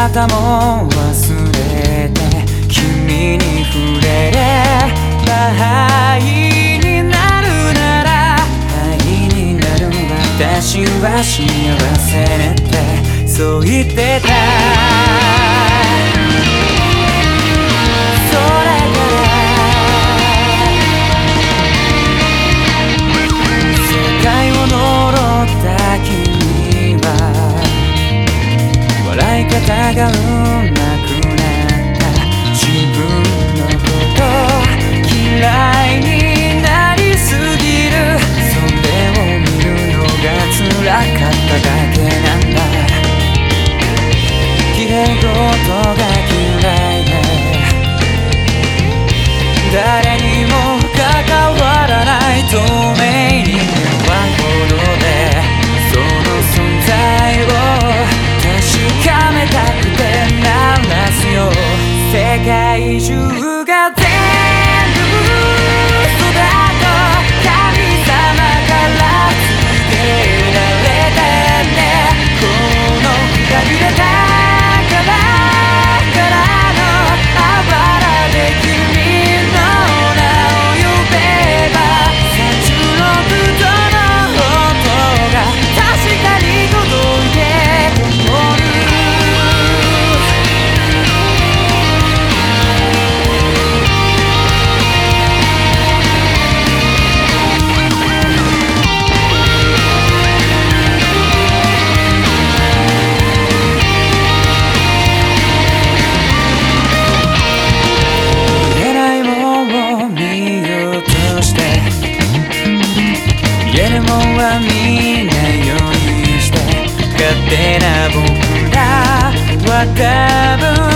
方も忘れて君に触れれば愛になるなら愛になる私は幸せねってそう言ってたがうまくなった自分のこと嫌いになりすぎるそれを見るのが辛かっただけなんだ綺麗事が嫌いで誰にも関わらない透明に弱いほどでその存在を確かめたくて鳴らすよ世界中が全部嘘だと神様から告げられてねこのくびれたからのあばらで君の名を呼べば36度の音が確かに届いてと思う見ないようにして勝手な僕らは多分